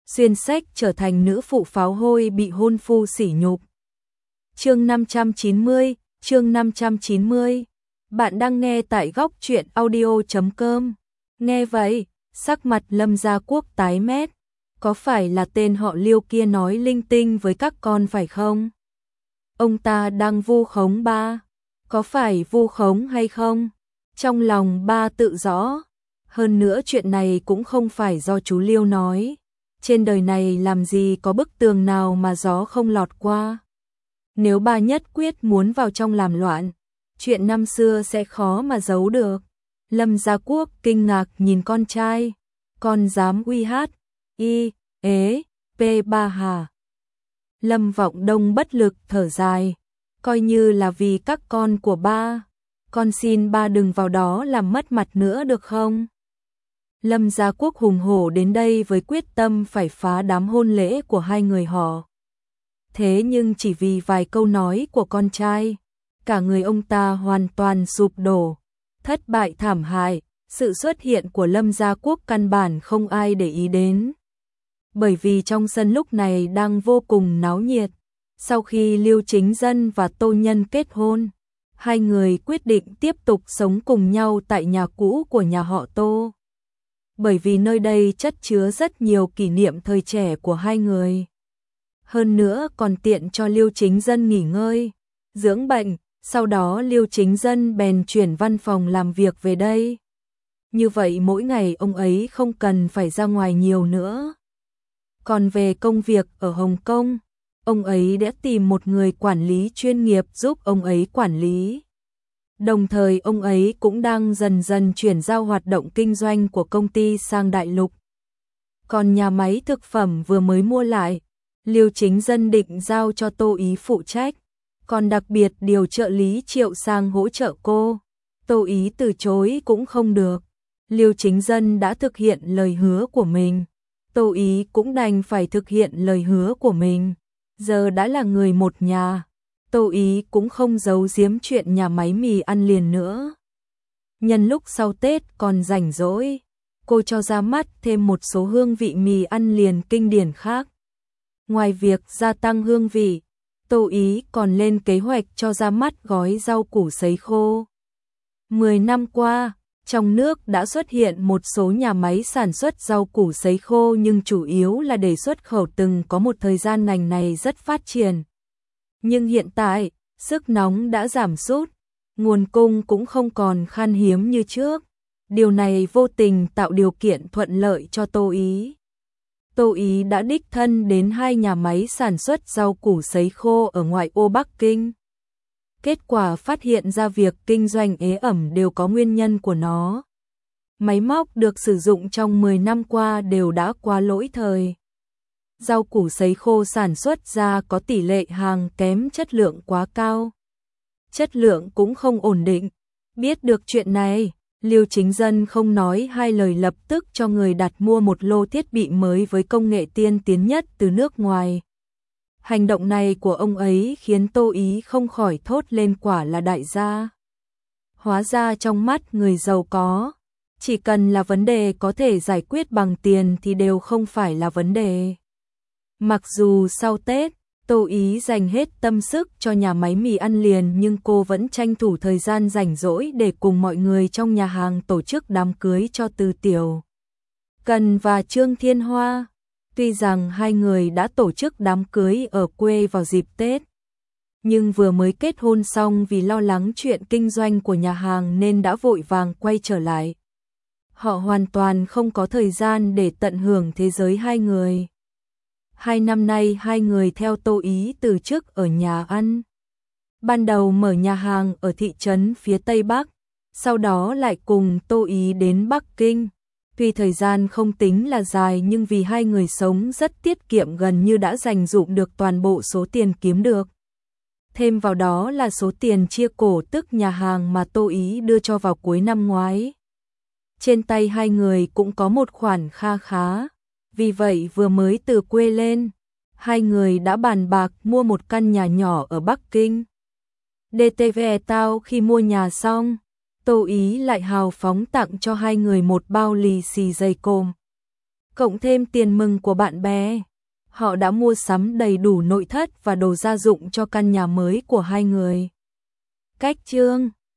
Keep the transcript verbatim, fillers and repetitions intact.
xuyên sách trở thành nữ phụ pháo hôi bị hôn phu sỉ nhục. Chương năm trăm chín mươi, chương năm trăm chín mươi. Bạn đang nghe tại góc truyện audio chấm com. Nghe vậy, sắc mặt Lâm Gia Quốc tái mét, có phải là tên họ Liêu kia nói linh tinh với các con phải không? Ông ta đang vu khống ba, có phải vu khống hay không? Trong lòng ba tự rõ, hơn nữa chuyện này cũng không phải do chú Liêu nói. Trên đời này làm gì có bức tường nào mà gió không lọt qua. Nếu ba nhất quyết muốn vào trong làm loạn, chuyện năm xưa sẽ khó mà giấu được. Lâm Gia Quốc kinh ngạc nhìn con trai, con dám uy hát, y, ế, p ba hà. Lâm Vọng Đông bất lực thở dài, coi như là vì các con của ba, con xin ba đừng vào đó làm mất mặt nữa được không? Lâm Gia Quốc hùng hổ đến đây với quyết tâm phải phá đám hôn lễ của hai người họ. Thế nhưng chỉ vì vài câu nói của con trai, cả người ông ta hoàn toàn sụp đổ, thất bại thảm hại. Sự xuất hiện của Lâm Gia Quốc căn bản không ai để ý đến. Bởi vì trong sân lúc này đang vô cùng náo nhiệt. Sau khi Liêu Chính Dân và Tô Nhân kết hôn, hai người quyết định tiếp tục sống cùng nhau tại nhà cũ của nhà họ Tô. Bởi vì nơi đây chất chứa rất nhiều kỷ niệm thời trẻ của hai người. Hơn nữa còn tiện cho Liêu Chính Dân nghỉ ngơi, dưỡng bệnh, sau đó Liêu Chính Dân bèn chuyển văn phòng làm việc về đây. Như vậy mỗi ngày ông ấy không cần phải ra ngoài nhiều nữa. Còn về công việc ở Hồng Kông, ông ấy đã tìm một người quản lý chuyên nghiệp giúp ông ấy quản lý. Đồng thời ông ấy cũng đang dần dần chuyển giao hoạt động kinh doanh của công ty sang đại lục. Còn nhà máy thực phẩm vừa mới mua lại, Liêu Chính Dân định giao cho Tô Ý phụ trách, còn đặc biệt điều trợ lý Triệu sang hỗ trợ cô. Tô Ý từ chối cũng không được. Liêu Chính Dân đã thực hiện lời hứa của mình, Tô Ý cũng đành phải thực hiện lời hứa của mình. Giờ đã là người một nhà, Tô Ý cũng không giấu giếm chuyện nhà máy mì ăn liền nữa. Nhân lúc sau Tết còn rảnh rỗi, cô cho ra mắt thêm một số hương vị mì ăn liền kinh điển khác. Ngoài việc gia tăng hương vị, Tô Ý còn lên kế hoạch cho ra mắt gói rau củ sấy khô. Mười năm qua, trong nước đã xuất hiện một số nhà máy sản xuất rau củ sấy khô nhưng chủ yếu là để xuất khẩu, từng có một thời gian ngành này rất phát triển. Nhưng hiện tại, sức nóng đã giảm sút, nguồn cung cũng không còn khan hiếm như trước. Điều này vô tình tạo điều kiện thuận lợi cho Tô Ý. Tô Ý đã đích thân đến hai nhà máy sản xuất rau củ sấy khô ở ngoại ô Bắc Kinh. Kết quả phát hiện ra việc kinh doanh ế ẩm đều có nguyên nhân của nó. Máy móc được sử dụng trong mười năm qua đều đã qua lỗi thời. Rau củ sấy khô sản xuất ra có tỷ lệ hàng kém, chất lượng quá cao. Chất lượng cũng không ổn định. Biết được chuyện này, Liêu Chính Dân không nói hai lời lập tức cho người đặt mua một lô thiết bị mới với công nghệ tiên tiến nhất từ nước ngoài. Hành động này của ông ấy khiến Tô Ý không khỏi thốt lên, quả là đại gia. Hóa ra trong mắt người giàu có, chỉ cần là vấn đề có thể giải quyết bằng tiền thì đều không phải là vấn đề. Mặc dù sau Tết, Tô Ý dành hết tâm sức cho nhà máy mì ăn liền nhưng cô vẫn tranh thủ thời gian rảnh rỗi để cùng mọi người trong nhà hàng tổ chức đám cưới cho Từ Tiểu Cần và Trương Thiên Hoa. Tuy rằng hai người đã tổ chức đám cưới ở quê vào dịp Tết, nhưng vừa mới kết hôn xong vì lo lắng chuyện kinh doanh của nhà hàng nên đã vội vàng quay trở lại. Họ hoàn toàn không có thời gian để tận hưởng thế giới hai người. Hai năm nay hai người theo Tô Ý từ chức ở nhà ăn. Ban đầu mở nhà hàng ở thị trấn phía Tây Bắc, sau đó lại cùng Tô Ý đến Bắc Kinh. Tuy thời gian không tính là dài nhưng vì hai người sống rất tiết kiệm, gần như đã dành dụm được toàn bộ số tiền kiếm được. Thêm vào đó là số tiền chia cổ tức nhà hàng mà Tô Ý đưa cho vào cuối năm ngoái. Trên tay hai người cũng có một khoản kha khá. Vì vậy vừa mới từ quê lên, hai người đã bàn bạc mua một căn nhà nhỏ ở Bắc Kinh. đê tê vê tao khi mua nhà xong, Tô Ý lại hào phóng tặng cho hai người một bao lì xì dày cộm. cộng thêm tiền mừng của bạn bè. Họ đã mua sắm đầy đủ nội thất và đồ gia dụng cho căn nhà mới của hai người. Cách chương